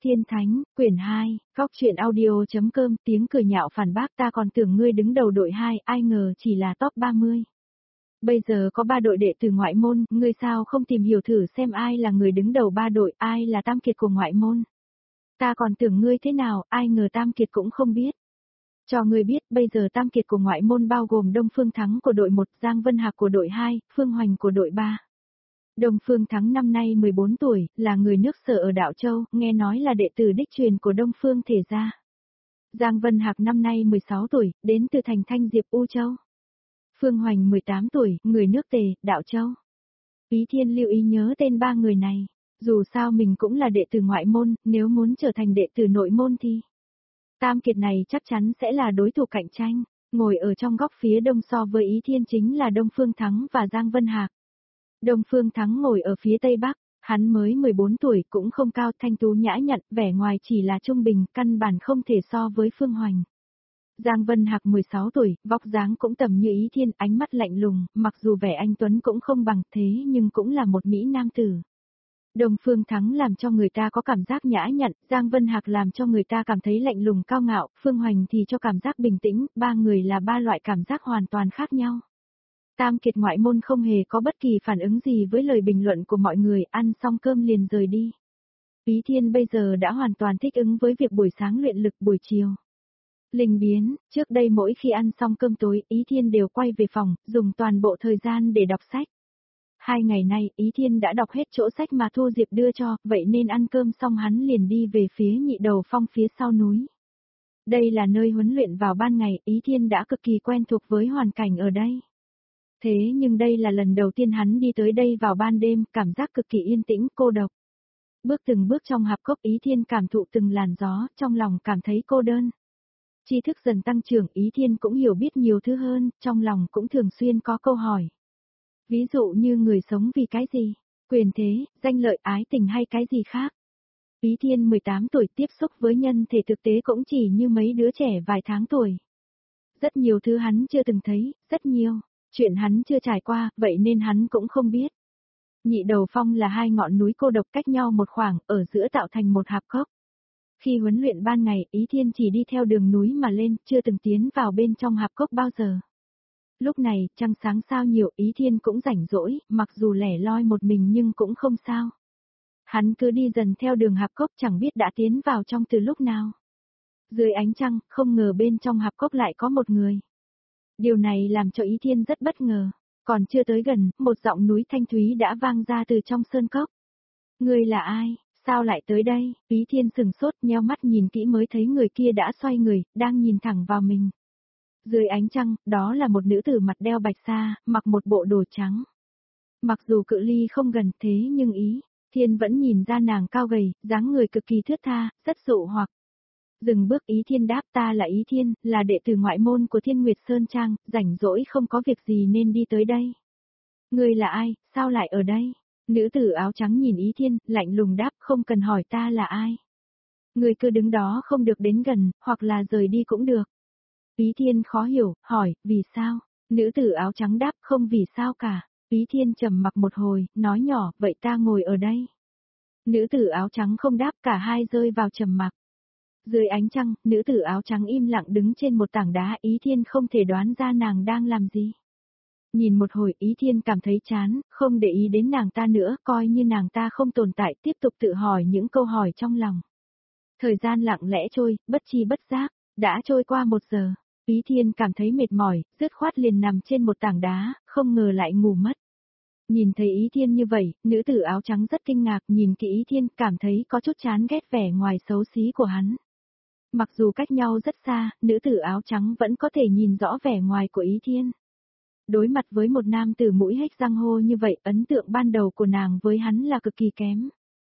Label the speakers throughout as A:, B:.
A: Tiên Thánh, quyển 2, góc truyện audio.com, tiếng cười nhạo phản bác ta còn tưởng ngươi đứng đầu đội 2, ai ngờ chỉ là top 30. Bây giờ có 3 đội đệ tử ngoại môn, ngươi sao không tìm hiểu thử xem ai là người đứng đầu 3 đội, ai là tam kiệt của ngoại môn. Ta còn tưởng ngươi thế nào, ai ngờ tam kiệt cũng không biết. Cho ngươi biết, bây giờ tam kiệt của ngoại môn bao gồm Đông Phương Thắng của đội 1, Giang Vân Hạc của đội 2, Phương Hoành của đội 3. Đông Phương Thắng năm nay 14 tuổi, là người nước Sở ở Đạo Châu, nghe nói là đệ tử đích truyền của Đông Phương Thể gia. Giang Vân Hạc năm nay 16 tuổi, đến từ thành Thanh Diệp U Châu. Phương Hoành 18 tuổi, người nước Tề, Đạo Châu. Ý Thiên lưu ý nhớ tên 3 người này, dù sao mình cũng là đệ tử ngoại môn, nếu muốn trở thành đệ tử nội môn thì tam kiệt này chắc chắn sẽ là đối thủ cạnh tranh. Ngồi ở trong góc phía đông so với Ý Thiên chính là Đông Phương Thắng và Giang Vân Hạc. Đông Phương Thắng ngồi ở phía tây bắc, hắn mới 14 tuổi cũng không cao, thanh tú nhã nhặn, vẻ ngoài chỉ là trung bình, căn bản không thể so với Phương Hoành. Giang Vân Hạc 16 tuổi, vóc dáng cũng tầm như Ý Thiên, ánh mắt lạnh lùng, mặc dù vẻ anh tuấn cũng không bằng thế nhưng cũng là một mỹ nam tử. Đông Phương Thắng làm cho người ta có cảm giác nhã nhặn, Giang Vân Hạc làm cho người ta cảm thấy lạnh lùng cao ngạo, Phương Hoành thì cho cảm giác bình tĩnh, 3 người là 3 loại cảm giác hoàn toàn khác nhau. Tam kiệt ngoại môn không hề có bất kỳ phản ứng gì với lời bình luận của mọi người, ăn xong cơm liền rời đi. Ý Thiên bây giờ đã hoàn toàn thích ứng với việc buổi sáng luyện lực buổi chiều. Linh biến, trước đây mỗi khi ăn xong cơm tối, Ý Thiên đều quay về phòng, dùng toàn bộ thời gian để đọc sách. 2 ngày nay, Ý Thiên đã đọc hết chỗ sách mà Thu Diệp đưa cho, vậy nên ăn cơm xong hắn liền đi về phía Nhị Đầu Phong phía sau núi. Đây là nơi huấn luyện vào ban ngày, Ý Thiên đã cực kỳ quen thuộc với hoàn cảnh ở đây. Thế nhưng đây là lần đầu tiên hắn đi tới đây vào ban đêm, cảm giác cực kỳ yên tĩnh, cô độc. Bước từng bước trong hạp cốc, Ý Thiên cảm thụ từng làn gió, trong lòng cảm thấy cô đơn. Tri thức dần tăng trưởng, Ý Thiên cũng hiểu biết nhiều thứ hơn, trong lòng cũng thường xuyên có câu hỏi. Ví dụ như người sống vì cái gì? Quyền thế, danh lợi, ái tình hay cái gì khác? Ý Thiên 18 tuổi tiếp xúc với nhân thể thực tế cũng chỉ như mấy đứa trẻ vài tháng tuổi. Rất nhiều thứ hắn chưa từng thấy, rất nhiều. Chuyện hắn chưa trải qua, vậy nên hắn cũng không biết. Nhị Đầu Phong là 2 ngọn núi cô độc cách nhau một khoảng, ở giữa tạo thành một hạp cốc. Khi huấn luyện ban ngày, Ý Thiên chỉ đi theo đường núi mà lên, chưa từng tiến vào bên trong hạp cốc bao giờ. Lúc này, trăng sáng sao nhiều, Ý Thiên cũng rảnh rỗi, mặc dù lẻ loi một mình nhưng cũng không sao. Hắn cứ đi dần theo đường hạp cốc, chẳng biết đã tiến vào trong từ lúc nào. Dưới ánh trăng, không ngờ bên trong hạp cốc lại có một người. Điều này làm cho Ý Thiên rất bất ngờ, còn chưa tới gần, một giọng núi thanh thúy đã vang ra từ trong sơn cốc. Ngươi là ai, sao lại tới đây? Ý Thiên sừng sốt, nheo mắt nhìn kỹ mới thấy người kia đã xoay người, đang nhìn thẳng vào mình. Dưới ánh trăng, đó là một nữ tử mặt đeo bạch sa, mặc một bộ đồ trắng. Mặc dù cự ly không gần thế nhưng Ý Thiên vẫn nhìn ra nàng cao gầy, dáng người cực kỳ thướt tha, rất dụ hoặc. Dừng bước, Ý Thiên đáp, ta là Ý Thiên, là đệ tử ngoại môn của Thiên Nguyệt Sơn Trang, rảnh rỗi không có việc gì nên đi tới đây. Ngươi là ai, sao lại ở đây? Nữ tử áo trắng nhìn Ý Thiên, lạnh lùng đáp, không cần hỏi ta là ai. Ngươi cứ đứng đó không được đến gần, hoặc là rời đi cũng được. Ý Thiên khó hiểu, hỏi, vì sao? Nữ tử áo trắng đáp, không vì sao cả. Ý Thiên trầm mặc một hồi, nói nhỏ, vậy ta ngồi ở đây. Nữ tử áo trắng không đáp, cả hai rơi vào trầm mặc. Dưới ánh trăng, nữ tử áo trắng im lặng đứng trên một tảng đá, Ý Thiên không thể đoán ra nàng đang làm gì. Nhìn một hồi, Ý Thiên cảm thấy chán, không để ý đến nàng ta nữa, coi như nàng ta không tồn tại, tiếp tục tự hỏi những câu hỏi trong lòng. Thời gian lặng lẽ trôi, bất chi bất giác, đã trôi qua 1 giờ. Ý Thiên cảm thấy mệt mỏi, dứt khoát liền nằm trên một tảng đá, không ngờ lại ngủ mất. Nhìn thấy Ý Thiên như vậy, nữ tử áo trắng rất kinh ngạc, nhìn kỹ Ý Thiên, cảm thấy có chút chán ghét vẻ ngoài xấu xí của hắn. Mặc dù cách nhau rất xa, nữ tử áo trắng vẫn có thể nhìn rõ vẻ ngoài của Ý Thiên. Đối mặt với một nam tử mũi hếch răng hô như vậy, ấn tượng ban đầu của nàng với hắn là cực kỳ kém.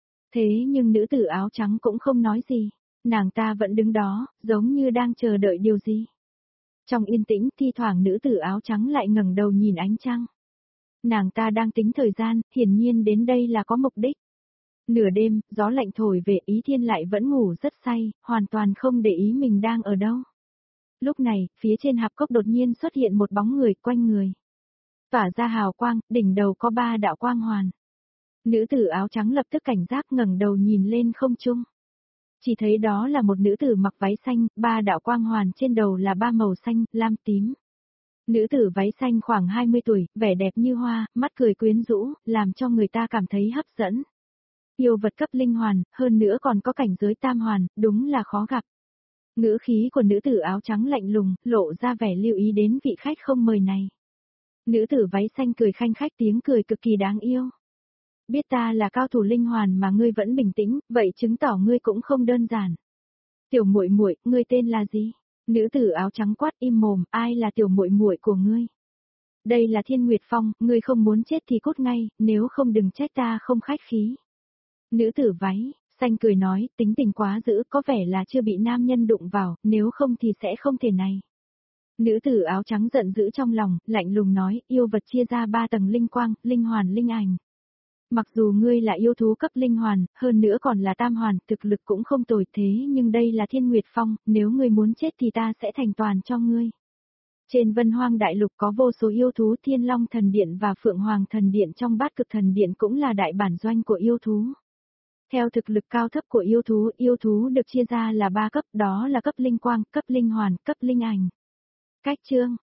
A: Thế nhưng nữ tử áo trắng cũng không nói gì, nàng ta vẫn đứng đó, giống như đang chờ đợi điều gì. Trong yên tĩnh, thi thoảng nữ tử áo trắng lại ngẩng đầu nhìn ánh trăng. Nàng ta đang tính thời gian, hiển nhiên đến đây là có mục đích. Nửa đêm, gió lạnh thổi về, Ý Thiên lại vẫn ngủ rất say, hoàn toàn không để ý mình đang ở đâu. Lúc này, phía trên hạp cốc đột nhiên xuất hiện một bóng người quanh người. Tỏa ra hào quang, đỉnh đầu có 3 đạo quang hoàn. Nữ tử áo trắng lập tức cảnh giác ngẩng đầu nhìn lên không trung. Chỉ thấy đó là một nữ tử mặc váy xanh, ba đạo quang hoàn trên đầu là ba màu xanh, lam tím. Nữ tử váy xanh khoảng 20 tuổi, vẻ đẹp như hoa, mắt cười quyến rũ, làm cho người ta cảm thấy hấp dẫn. Yêu vật cấp linh hoàn, hơn nữa còn có cảnh giới tam hoàn, đúng là khó gặp. Ngữ khí của nữ tử áo trắng lạnh lùng, lộ ra vẻ lưu ý đến vị khách không mời này. Nữ tử váy xanh cười khanh khách, tiếng cười cực kỳ đáng yêu. Biết ta là cao thủ linh hoàn mà ngươi vẫn bình tĩnh, vậy chứng tỏ ngươi cũng không đơn giản. Tiểu muội muội, ngươi tên là gì? Nữ tử áo trắng quát im mồm, ai là tiểu muội muội của ngươi? Đây là Thiên Nguyệt Phong, ngươi không muốn chết thì cút ngay, nếu không đừng trách ta không khách khí. Nữ tử váy xanh cười nói, tính tình quá dữ, có vẻ là chưa bị nam nhân đụng vào, nếu không thì sẽ không thể này. Nữ tử áo trắng giận dữ trong lòng, lạnh lùng nói, yêu vật chia ra 3 tầng linh quang, linh hoàn, linh ảnh. Mặc dù ngươi là yêu thú cấp linh hoàn, hơn nữa còn là tam hoàn, thực lực cũng không tồi thế nhưng đây là Thiên Nguyệt Phong, nếu ngươi muốn chết thì ta sẽ thành toàn cho ngươi. Trên Vân Hoang Đại Lục có vô số yêu thú, Thiên Long Thần Điện và Phượng Hoàng Thần Điện trong Bát Cực Thần Điện cũng là đại bản doanh của yêu thú. Theo thực lực cao thấp của yêu thú được chia ra là 3 cấp, đó là cấp linh quang, cấp linh hoàn, cấp linh ảnh. Cách chương